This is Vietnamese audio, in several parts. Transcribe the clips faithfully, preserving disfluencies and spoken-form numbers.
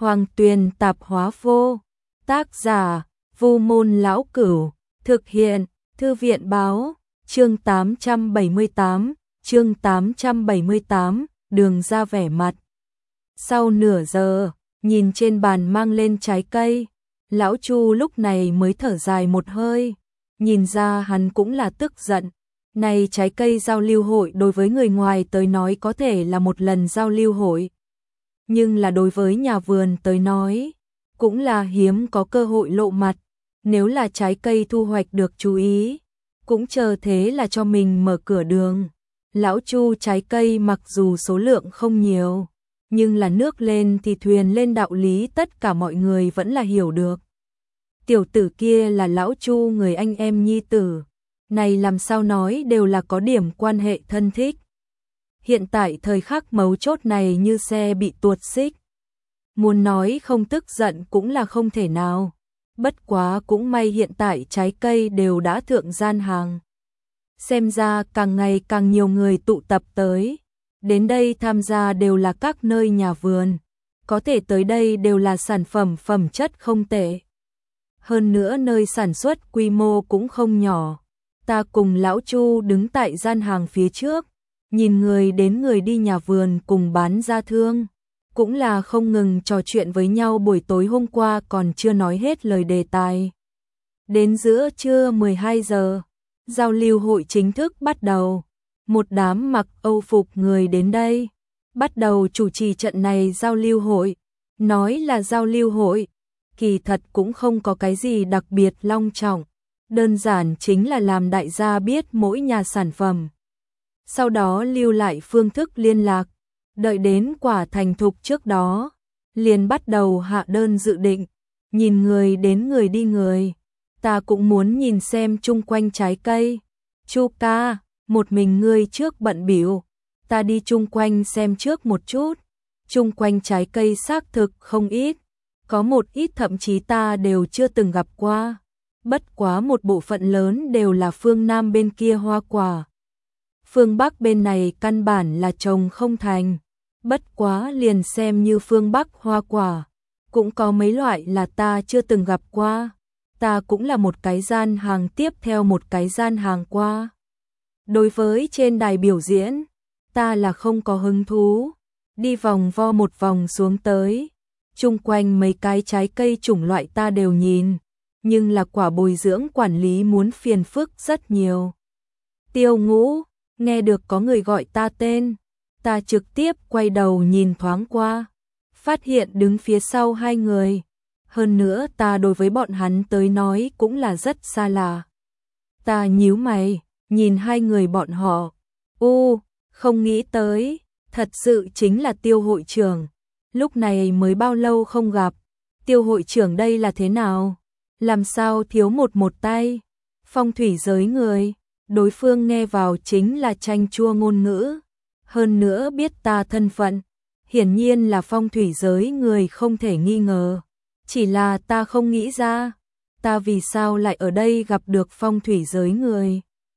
Hoàng Tuyền Tạp Hóa Vô. Tác giả: Vu Môn Lão Cửu. Thực hiện: Thư viện Báo. Chương tám trăm bảy mươi tám. Chương tám trăm bảy mươi tám. Đường ra vẻ mặt. Sau nửa giờ, nhìn trên bàn mang lên trái cây, lão Chu lúc này mới thở dài một hơi. Nhìn ra hắn cũng là tức giận. Này, trái cây giao lưu hội đối với người ngoài tới nói có thể là một lần giao lưu hội, nhưng là đối với nhà vườn tới nói cũng là hiếm có cơ hội lộ mặt. Nếu là trái cây thu hoạch được chú ý, cũng chờ thế là cho mình mở cửa đường. Lão Chu trái cây mặc dù số lượng không nhiều, nhưng là nước lên thì thuyền lên đạo lý tất cả mọi người vẫn là hiểu được. Tiểu tử kia là lão Chu người anh em nhi tử, này làm sao nói đều là có điểm quan hệ thân thích. Hiện tại thời khắc mấu chốt này như xe bị tuột xích, muốn nói không tức giận cũng là không thể nào. Bất quá cũng may hiện tại trái cây đều đã thượng gian hàng. Xem ra càng ngày càng nhiều người tụ tập tới. Đến đây tham gia đều là các nơi nhà vườn. Có thể tới đây đều là sản phẩm phẩm chất không tệ. Hơn nữa nơi sản xuất quy mô cũng không nhỏ. Ta cùng lão Chu đứng tại gian hàng phía trước, nhìn người đến người đi nhà vườn cùng bán ra thương. Cũng là không ngừng trò chuyện với nhau buổi tối hôm qua còn chưa nói hết lời đề tài. Đến giữa trưa mười hai giờ, giao lưu hội chính thức bắt đầu. Một đám mặc Âu phục người đến đây, bắt đầu chủ trì trận này giao lưu hội. Nói là giao lưu hội, kỳ thật cũng không có cái gì đặc biệt long trọng. Đơn giản chính là làm đại gia biết mỗi nhà sản phẩm. Sau đó lưu lại phương thức liên lạc. Đợi đến quả thành thục trước đó, liền bắt đầu hạ đơn dự định. Nhìn người đến người đi người, ta cũng muốn nhìn xem chung quanh trái cây. Chu ca, một mình ngươi trước bận bịu, ta đi chung quanh xem trước một chút. Chung quanh trái cây xác thực không ít, có một ít thậm chí ta đều chưa từng gặp qua. Bất quá một bộ phận lớn đều là phương Nam bên kia hoa quả. Phương Bắc bên này căn bản là trồng không thành. Bất quá liền xem như phương Bắc hoa quả, cũng có mấy loại là ta chưa từng gặp qua. Ta cũng là một cái gian hàng tiếp theo một cái gian hàng qua. Đối với trên đài biểu diễn, ta là không có hứng thú. Đi vòng vo một vòng xuống tới, chung quanh mấy cái trái cây chủng loại ta đều nhìn, nhưng là quả bồi dưỡng quản lý muốn phiền phức rất nhiều. Tiêu Ngũ, nghe được có người gọi ta tên, ta trực tiếp quay đầu nhìn thoáng qua, phát hiện đứng phía sau hai người. Hơn nữa ta đối với bọn hắn tới nói cũng là rất xa lạ. Ta nhíu mày, nhìn hai người bọn họ. U, không nghĩ tới, thật sự chính là Tiêu hội trưởng. Lúc này mới bao lâu không gặp, Tiêu hội trưởng đây là thế nào? Làm sao thiếu một một tay? Phong thủy giới người, đối phương nghe vào chính là chanh chua ngôn ngữ. Hơn nữa biết ta thân phận, hiển nhiên là phong thủy giới người không thể nghi ngờ. Chỉ là ta không nghĩ ra, ta vì sao lại ở đây gặp được phong thủy giới người.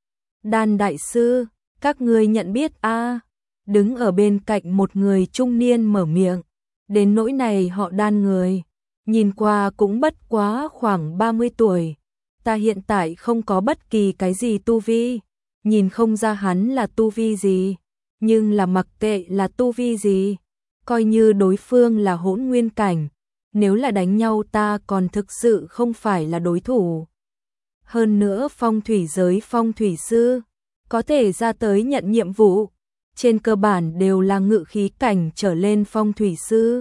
Đan đại sư, các ngươi nhận biết a? À? Đứng ở bên cạnh một người trung niên mở miệng. Đến nỗi này họ Đan người, nhìn qua cũng bất quá khoảng ba mươi tuổi. Ta hiện tại không có bất kỳ cái gì tu vi, nhìn không ra hắn là tu vi gì. Nhưng là mặc kệ là tu vi gì, coi như đối phương là hỗn nguyên cảnh, nếu là đánh nhau ta còn thực sự không phải là đối thủ. Hơn nữa phong thủy giới phong thủy sư, có thể ra tới nhận nhiệm vụ, trên cơ bản đều là ngự khí cảnh trở lên phong thủy sư.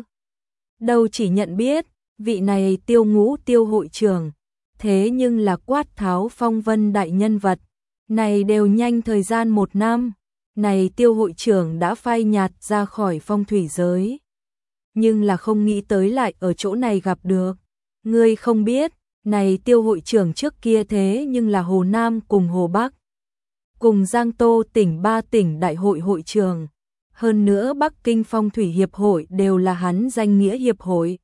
Đâu chỉ nhận biết, vị này Tiêu Ngũ Tiêu hội trưởng, thế nhưng là quát tháo phong vân đại nhân vật, này đều nhanh thời gian một năm. Này Tiêu hội trưởng đã phai nhạt ra khỏi phong thủy giới, nhưng là không nghĩ tới lại ở chỗ này gặp được. Ngươi không biết, này Tiêu hội trưởng trước kia thế nhưng là Hồ Nam cùng Hồ Bắc, cùng Giang Tô tỉnh ba tỉnh đại hội hội trưởng. Hơn nữa Bắc Kinh phong thủy hiệp hội đều là hắn danh nghĩa hiệp hội.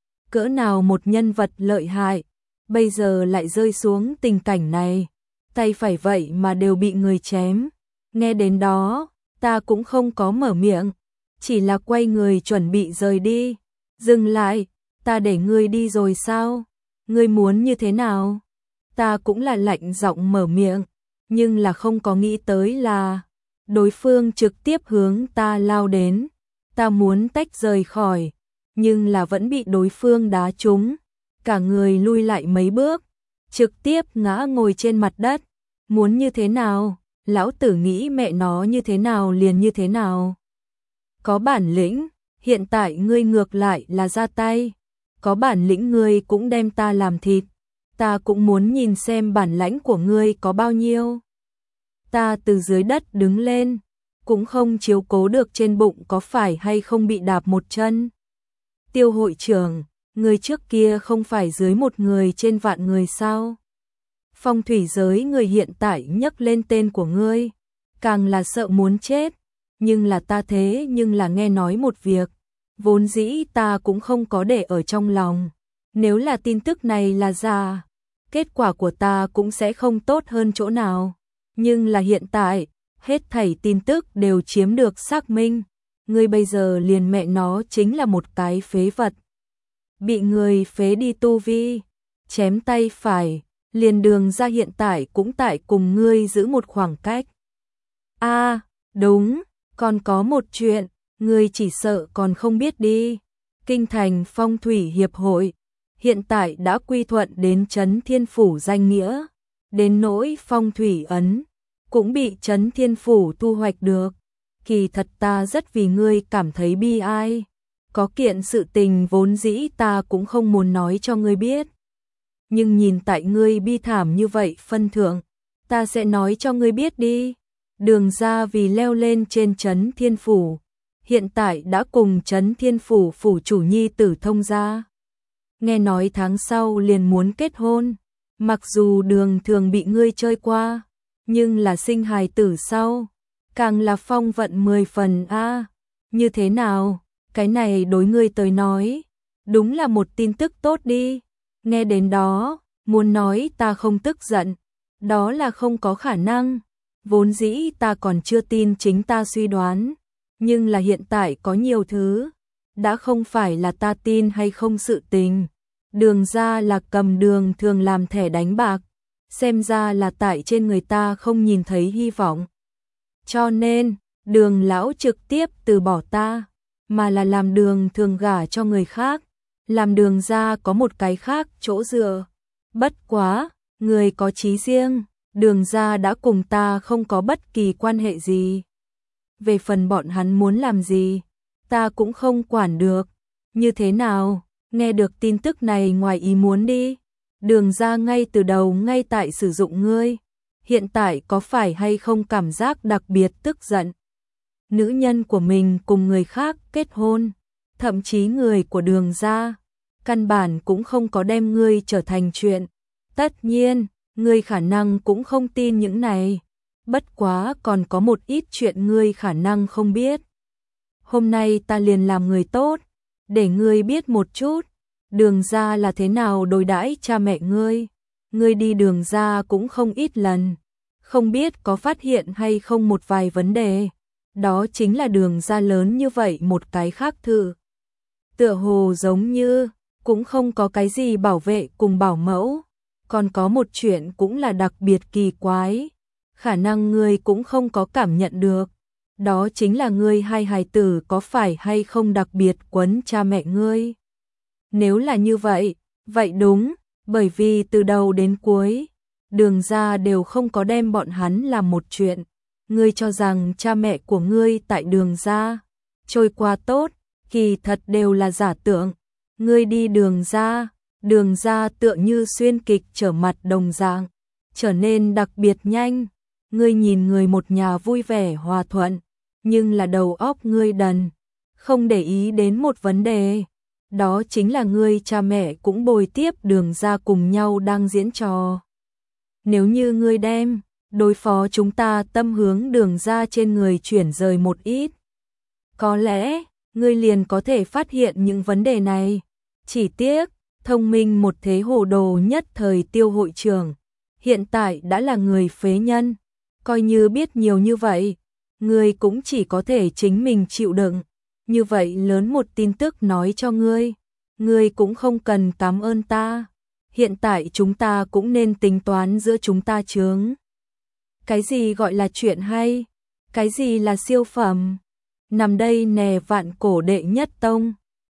Cỡ nào một nhân vật lợi hại, bây giờ lại rơi xuống tình cảnh này, tay phải vậy mà đều bị người chém. Nghe đến đó, ta cũng không có mở miệng, chỉ là quay người chuẩn bị rời đi. Dừng lại, ta để ngươi đi rồi sao? Ngươi muốn như thế nào? Ta cũng là lạnh giọng mở miệng, nhưng là không có nghĩ tới là đối phương trực tiếp hướng ta lao đến. Ta muốn tách rời khỏi, nhưng là vẫn bị đối phương đá trúng, cả người lui lại mấy bước, trực tiếp ngã ngồi trên mặt đất. Muốn như thế nào? Lão tử nghĩ mẹ nó như thế nào liền như thế nào. Có bản lĩnh, hiện tại ngươi ngược lại là ra tay. Có bản lĩnh ngươi cũng đem ta làm thịt. Ta cũng muốn nhìn xem bản lãnh của ngươi có bao nhiêu. Ta từ dưới đất đứng lên, cũng không chiếu cố được trên bụng có phải hay không bị đạp một chân. Tiêu hội trưởng, người trước kia không phải dưới một người trên vạn người sao? Phong thủy giới người hiện tại nhắc lên tên của ngươi, càng là sợ muốn chết. Nhưng là ta thế nhưng là nghe nói một việc, vốn dĩ ta cũng không có để ở trong lòng. Nếu là tin tức này là giả, kết quả của ta cũng sẽ không tốt hơn chỗ nào. Nhưng là hiện tại, hết thảy tin tức đều chiếm được xác minh. Ngươi bây giờ liền mẹ nó chính là một cái phế vật. Bị người phế đi tu vi, chém tay phải, liền Đường ra hiện tại cũng tại cùng ngươi giữ một khoảng cách. A, à, đúng, còn có một chuyện, ngươi chỉ sợ còn không biết đi. Kinh thành phong thủy hiệp hội, hiện tại đã quy thuận đến Trấn Thiên Phủ danh nghĩa. Đến nỗi phong thủy ấn, cũng bị Trấn Thiên Phủ thu hoạch được. Kỳ thật ta rất vì ngươi cảm thấy bi ai. Có kiện sự tình vốn dĩ ta cũng không muốn nói cho ngươi biết. Nhưng nhìn tại ngươi bi thảm như vậy phân thượng, ta sẽ nói cho ngươi biết đi. Đường ra vì leo lên trên Trấn Thiên Phủ, hiện tại đã cùng Trấn Thiên Phủ phủ chủ nhi tử thông gia. Nghe nói tháng sau liền muốn kết hôn, mặc dù Đường thường bị ngươi chơi qua, nhưng là sinh hài tử sau, càng là phong vận mười phần a. À, như thế nào, cái này đối ngươi tới nói, đúng là một tin tức tốt đi. Nghe đến đó, muốn nói ta không tức giận, đó là không có khả năng. Vốn dĩ ta còn chưa tin chính ta suy đoán, nhưng là hiện tại có nhiều thứ, đã không phải là ta tin hay không sự tình. Đường ra là cầm Đường thường làm thẻ đánh bạc, xem ra là tại trên người ta không nhìn thấy hy vọng. Cho nên, Đường lão trực tiếp từ bỏ ta, mà là làm Đường thường gả cho người khác, làm Đường ra có một cái khác chỗ dựa. Bất quá, người có chí riêng, Đường ra đã cùng ta không có bất kỳ quan hệ gì. Về phần bọn hắn muốn làm gì, ta cũng không quản được. Như thế nào, nghe được tin tức này ngoài ý muốn đi. Đường ra ngay từ đầu ngay tại sử dụng ngươi, hiện tại có phải hay không cảm giác đặc biệt tức giận? Nữ nhân của mình cùng người khác kết hôn, thậm chí người của Đường ra, căn bản cũng không có đem ngươi trở thành chuyện. Tất nhiên, ngươi khả năng cũng không tin những này, bất quá còn có một ít chuyện ngươi khả năng không biết. Hôm nay ta liền làm người tốt, để ngươi biết một chút, Đường ra là thế nào đối đãi cha mẹ ngươi. Ngươi đi Đường ra cũng không ít lần, không biết có phát hiện hay không một vài vấn đề. Đó chính là Đường ra lớn như vậy một cái khác thử. Tựa hồ giống như, cũng không có cái gì bảo vệ cùng bảo mẫu. Còn có một chuyện cũng là đặc biệt kỳ quái, khả năng ngươi cũng không có cảm nhận được. Đó chính là ngươi hai hài tử có phải hay không đặc biệt quấn cha mẹ ngươi. Nếu là như vậy, vậy đúng, bởi vì từ đầu đến cuối, Đường ra đều không có đem bọn hắn làm một chuyện. Ngươi cho rằng cha mẹ của ngươi tại Đường ra trôi qua tốt, kỳ thật đều là giả tưởng. Ngươi đi Đường ra, Đường ra tựa như xuyên kịch trở mặt đồng dạng, trở nên đặc biệt nhanh. Ngươi nhìn người một nhà vui vẻ hòa thuận, nhưng là đầu óc ngươi đần, không để ý đến một vấn đề. Đó chính là ngươi cha mẹ cũng bồi tiếp Đường ra cùng nhau đang diễn trò. Nếu như ngươi đem đối phó chúng ta tâm hướng Đường ra trên người chuyển rời một ít, có lẽ ngươi liền có thể phát hiện những vấn đề này. Chỉ tiếc, thông minh một thế hồ đồ nhất thời Tiêu hội trưởng, hiện tại đã là người phế nhân. Coi như biết nhiều như vậy, ngươi cũng chỉ có thể chính mình chịu đựng. như vậy lớn một tin tức nói cho ngươi, ngươi cũng không cần cảm ơn ta. Hiện tại chúng ta cũng nên tính toán giữa chúng ta chướng. Cái gì gọi là chuyện hay? Cái gì là siêu phẩm? Nằm đây nè vạn cổ đệ nhất tông.